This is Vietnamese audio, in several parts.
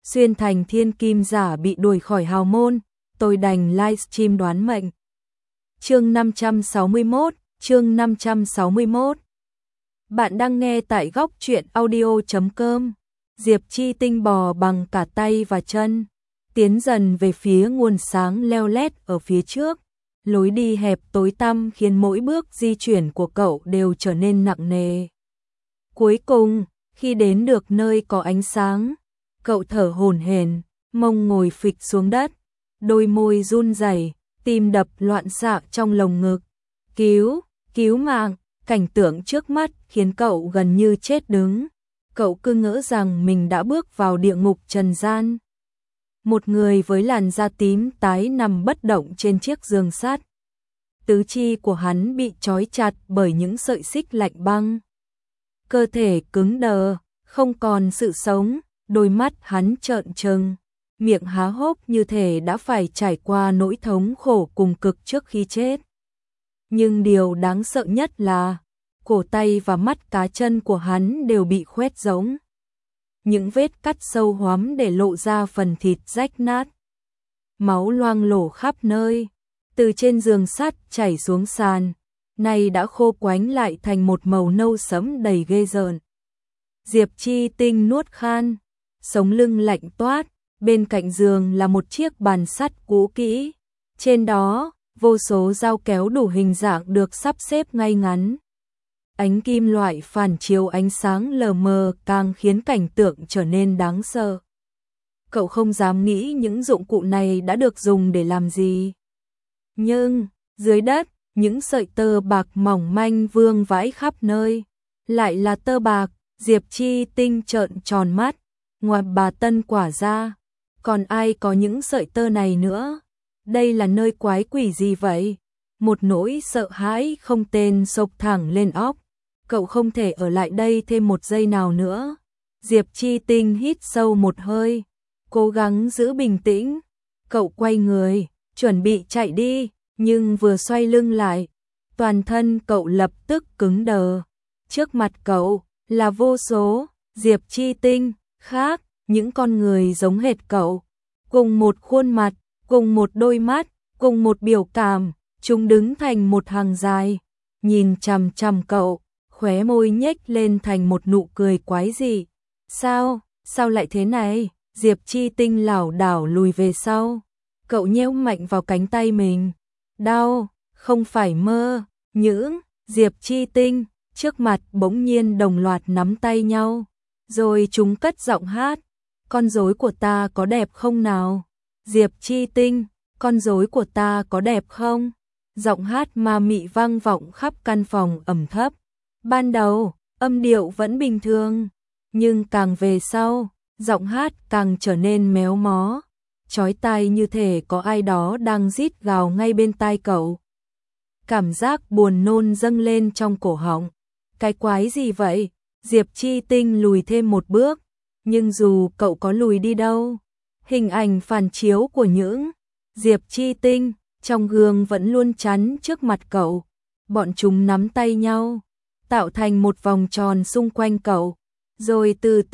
xuyên thành thiên kim giả bị đuổi khỏi hào môn, tôi đành livestream đoán mệnh. Chương 561. Bạn đang nghe tại góc truyện audio.com. Diệp Chi Tinh bò bằng cả tay và chân, tiến dần về phía nguồn sáng leo lét ở phía trước. Lối đi hẹp tối tăm khiến mỗi bước di chuyển của cậu đều trở nên nặng nề. Cuối cùng, khi đến được nơi có ánh sáng, cậu thở hổn hển, mông ngồi phịch xuống đất, đôi môi run rẩy, tim đập loạn xạ trong lồng ngực. Cứu mạng, cảnh tượng trước mắt khiến cậu gần như chết đứng. Cậu cứ ngỡ rằng mình đã bước vào địa ngục trần gian. Một người với làn da tím tái nằm bất động trên chiếc giường sắt. Tứ chi của hắn bị trói chặt bởi những sợi xích lạnh băng. Cơ thể cứng đờ, không còn sự sống, đôi mắt hắn trợn trừng, miệng há hốc như thể đã phải trải qua nỗi thống khổ cùng cực trước khi chết. Nhưng điều đáng sợ nhất là cổ tay và mắt cá chân của hắn đều bị khoét rỗng. Những vết cắt sâu hoắm để lộ ra phần thịt rách nát. Máu loang lổ khắp nơi, từ trên giường sắt chảy xuống sàn, nay đã khô quánh lại thành một màu nâu sẫm đầy ghê rợn. Diệp Chi Tinh nuốt khan, sống lưng lạnh toát, bên cạnh giường là một chiếc bàn sắt cũ kỹ. Trên đó, vô số dao kéo đủ hình dạng được sắp xếp ngay ngắn. Ánh kim loại phản chiếu ánh sáng lờ mờ càng khiến cảnh tượng trở nên đáng sợ. Cậu không dám nghĩ những dụng cụ này đã được dùng để làm gì. Nhưng, dưới đất, những sợi tơ bạc mỏng manh vương vãi khắp nơi. Lại là tơ bạc. Diệp Chi Tinh trợn tròn mắt, ngoài bà Tân Quả ra, còn ai có những sợi tơ này nữa? Đây là nơi quái quỷ gì vậy? Một nỗi sợ hãi không tên xộc thẳng lên óc. Cậu không thể ở lại đây thêm một giây nào nữa. Diệp Chi Tinh hít sâu một hơi, cố gắng giữ bình tĩnh. Cậu quay người, chuẩn bị chạy đi, nhưng vừa xoay lưng lại, toàn thân cậu lập tức cứng đờ. Trước mặt cậu là vô số Diệp Chi Tinh khác, những con người giống hệt cậu, cùng một khuôn mặt, cùng một đôi mắt, cùng một biểu cảm, chúng đứng thành một hàng dài, nhìn chằm chằm cậu, khóe môi nhếch lên thành một nụ cười quái dị. Sao lại thế này? Diệp Chi Tinh lảo đảo lùi về sau. Cậu nhéo mạnh vào cánh tay mình. Đau, không phải mơ, những Diệp Chi Tinh trước mặt bỗng nhiên đồng loạt nắm tay nhau, rồi chúng cất giọng hát. Con rối của ta có đẹp không nào? Diệp Chi Tinh, con rối của ta có đẹp không? Giọng hát ma mị vang vọng khắp căn phòng ẩm thấp. Ban đầu, âm điệu vẫn bình thường, nhưng càng về sau, giọng hát càng trở nên méo mó, chói tai như thể có ai đó đang rít gào ngay bên tai cậu. Cảm giác buồn nôn dâng lên trong cổ họng. Cái quái gì vậy? Diệp Chi Tinh lùi thêm một bước, nhưng dù cậu có lùi đi đâu, hình ảnh phản chiếu của những Diệp Chi Tinh trong gương vẫn luôn chắn trước mặt cậu. Bọn chúng nắm tay nhau, tạo thành một vòng tròn xung quanh cậu, rồi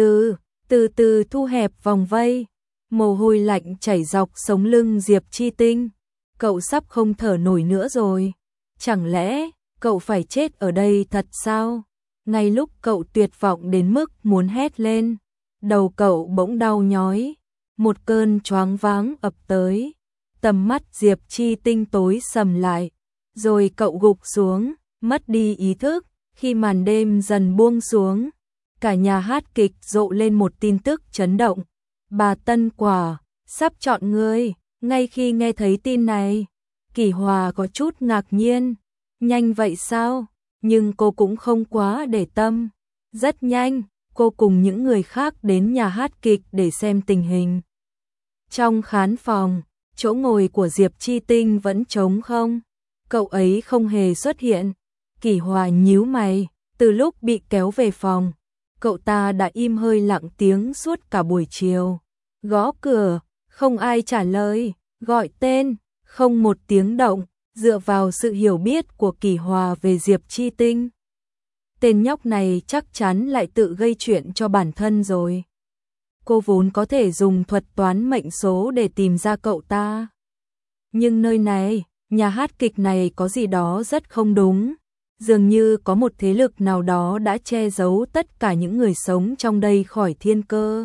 từ từ thu hẹp vòng vây. Mồ hôi lạnh chảy dọc sống lưng Diệp Chi Tinh. Cậu sắp không thở nổi nữa rồi. Chẳng lẽ cậu phải chết ở đây thật sao? Ngay lúc cậu tuyệt vọng đến mức muốn hét lên, đầu cậu bỗng đau nhói, một cơn choáng váng ập tới. Tầm mắt Diệp Chi Tinh tối sầm lại, rồi cậu gục xuống, mất đi ý thức. Khi màn đêm dần buông xuống, cả nhà hát kịch rộ lên một tin tức chấn động. Bà Tân Quả sắp chọn người. Ngay khi nghe thấy tin này, Kỷ Hòa có chút ngạc nhiên. Nhanh vậy sao? Nhưng cô cũng không quá để tâm. Rất nhanh, cô cùng những người khác đến nhà hát kịch để xem tình hình. Trong khán phòng, chỗ ngồi của Diệp Chi Tinh vẫn trống không. Cậu ấy không hề xuất hiện. Kỷ Hòa nhíu mày, từ lúc bị kéo về phòng, cậu ta đã im hơi lặng tiếng suốt cả buổi chiều. Gõ cửa, không ai trả lời, gọi tên, không một tiếng động. Dựa vào sự hiểu biết của Kỷ Hòa về Diệp Chi Tinh, tên nhóc này chắc chắn lại tự gây chuyện cho bản thân rồi. cô vốn có thể dùng thuật toán mệnh số để tìm ra cậu ta. Nhưng nơi này, nhà hát kịch này có gì đó rất không đúng. Dường như có một thế lực nào đó đã che giấu tất cả những người sống trong đây khỏi thiên cơ.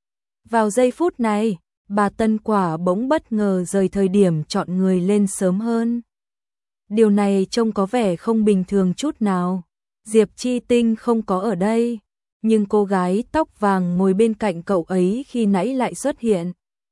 Vào giây phút này, bà Tân Quả bỗng bất ngờ rời thời điểm chọn người lên sớm hơn. Điều này trông có vẻ không bình thường chút nào. Diệp Chi Tinh không có ở đây, nhưng cô gái tóc vàng ngồi bên cạnh cậu ấy khi nãy lại xuất hiện.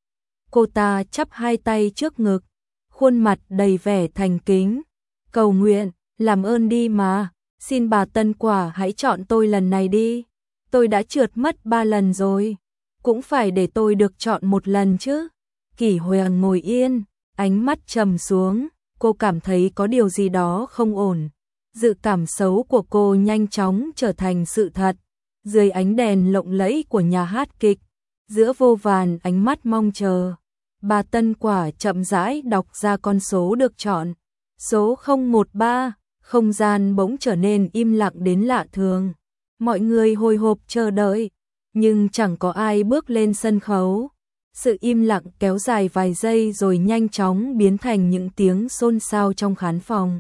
Cô ta chắp hai tay trước ngực, khuôn mặt đầy vẻ thành kính, cầu nguyện, làm ơn đi mà, xin bà Tân Quả hãy chọn tôi lần này đi. Tôi đã trượt mất 3 lần rồi, cũng phải để tôi được chọn một lần chứ. Kỷ Hoàng ngồi yên, ánh mắt trầm xuống, cô cảm thấy có điều gì đó không ổn. Dự cảm xấu của cô nhanh chóng trở thành sự thật. Dưới ánh đèn lộng lẫy của nhà hát kịch, giữa vô vàn ánh mắt mong chờ, bà Tân Quả chậm rãi đọc ra con số được chọn. Số 013, không gian bỗng trở nên im lặng đến lạ thường. Mọi người hồi hộp chờ đợi, nhưng chẳng có ai bước lên sân khấu. Sự im lặng kéo dài vài giây rồi nhanh chóng biến thành những tiếng xôn xao trong khán phòng.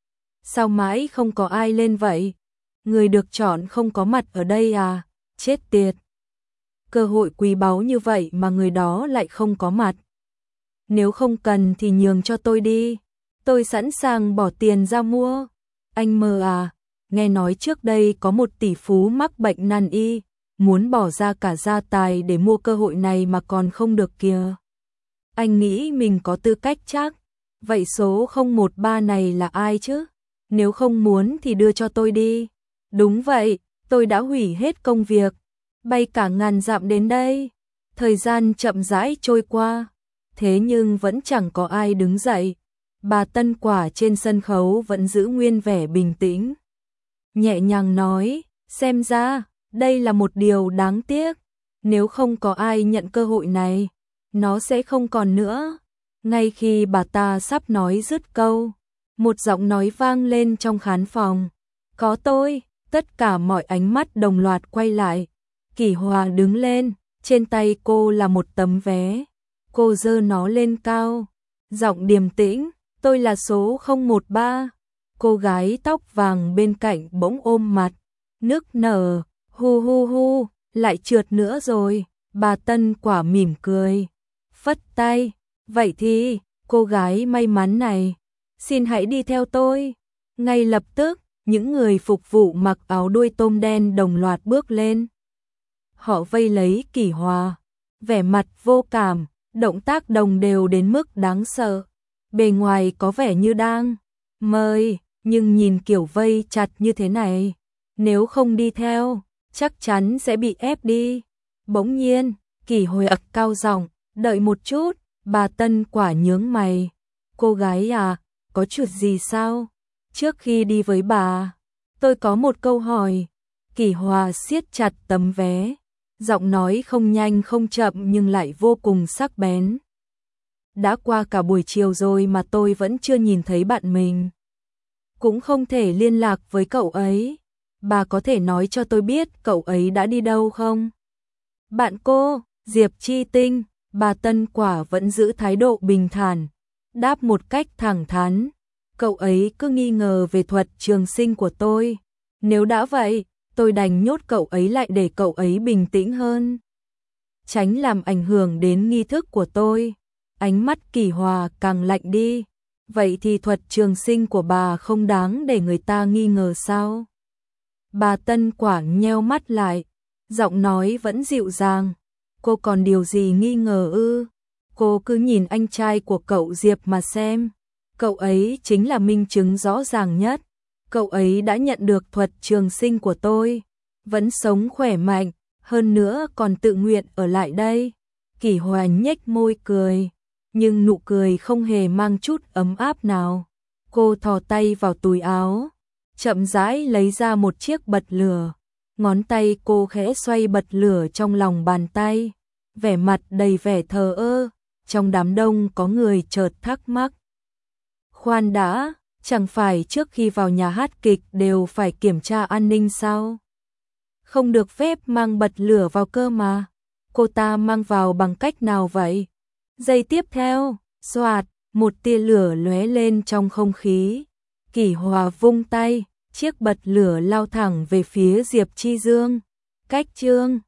Sao mãi không có ai lên vậy? Người được chọn không có mặt ở đây à? Chết tiệt! Cơ hội quý báu như vậy mà người đó lại không có mặt. Nếu không cần thì nhường cho tôi đi. Tôi sẵn sàng bỏ tiền ra mua. Anh mơ à? Nghe nói trước đây có một tỷ phú mắc bệnh nan y, muốn bỏ ra cả gia tài để mua cơ hội này mà còn không được kìa. Anh nghĩ mình có tư cách chắc. Vậy số 013 này là ai chứ? Nếu không muốn thì đưa cho tôi đi. Đúng vậy, tôi đã hủy hết công việc, bay cả ngàn dặm đến đây. Thời gian chậm rãi trôi qua, thế nhưng vẫn chẳng có ai đứng dậy. Bà Tân Quả trên sân khấu vẫn giữ nguyên vẻ bình tĩnh. Nhẹ nhàng nói, xem ra, đây là một điều đáng tiếc. Nếu không có ai nhận cơ hội này, nó sẽ không còn nữa. Ngay khi bà ta sắp nói dứt câu, một giọng nói vang lên trong khán phòng. Có tôi. Tất cả mọi ánh mắt đồng loạt quay lại. Kỷ Hòa đứng lên, trên tay cô là một tấm vé. Cô giơ nó lên cao, giọng điềm tĩnh, tôi là số 013. Cô gái tóc vàng bên cạnh bỗng ôm mặt, nức nở, hu hu hu, lại trượt nữa rồi. Bà Tân Quả mỉm cười, phất tay, vậy thì, cô gái may mắn này, xin hãy đi theo tôi. Ngay lập tức, những người phục vụ mặc áo đuôi tôm đen đồng loạt bước lên. Họ vây lấy Kỷ Hòa, vẻ mặt vô cảm, động tác đồng đều đến mức đáng sợ. Bề ngoài có vẻ như đang mời, nhưng nhìn kiểu vây chặt như thế này, nếu không đi theo, chắc chắn sẽ bị ép đi. Bỗng nhiên, Kỷ Hòa cao giọng, đợi một chút. Bà Tân Quả nhướng mày, cô gái à, có chuyện gì sao? Trước khi đi với bà, tôi có một câu hỏi. Kỷ Hòa siết chặt tấm vé, giọng nói không nhanh không chậm nhưng lại vô cùng sắc bén. Đã qua cả buổi chiều rồi mà tôi vẫn chưa nhìn thấy bạn mình. Cũng không thể liên lạc với cậu ấy. Bà có thể nói cho tôi biết cậu ấy đã đi đâu không? Bạn cô, Diệp Chi Tinh, bà Tân Quả vẫn giữ thái độ bình thản, đáp một cách thẳng thắn. Cậu ấy cứ nghi ngờ về thuật trường sinh của tôi. Nếu đã vậy, tôi đành nhốt cậu ấy lại để cậu ấy bình tĩnh hơn, tránh làm ảnh hưởng đến nghi thức của tôi. Ánh mắt Kỷ Hòa càng lạnh đi. Vậy thì thuật trường sinh của bà không đáng để người ta nghi ngờ sao? Bà Tân Quả nheo mắt lại, giọng nói vẫn dịu dàng. Cô còn điều gì nghi ngờ ư? Cô cứ nhìn anh trai của cậu Diệp mà xem. Cậu ấy chính là minh chứng rõ ràng nhất. Cậu ấy đã nhận được thuật trường sinh của tôi, vẫn sống khỏe mạnh, hơn nữa còn tự nguyện ở lại đây. Kỷ Hòa nhếch môi cười, nhưng nụ cười không hề mang chút ấm áp nào. Cô thò tay vào túi áo, chậm rãi lấy ra một chiếc bật lửa. Ngón tay cô khẽ xoay bật lửa trong lòng bàn tay, vẻ mặt đầy vẻ thờ ơ. Trong đám đông có người chợt thắc mắc. Khoan đã, chẳng phải trước khi vào nhà hát kịch đều phải kiểm tra an ninh sao? Không được phép mang bật lửa vào cơ mà. cô ta mang vào bằng cách nào vậy? Giây tiếp theo, xoạt, một tia lửa lóe lên trong không khí. Kỷ Hòa vung tay, chiếc bật lửa lao thẳng về phía Diệp Chi Dương. Cách chương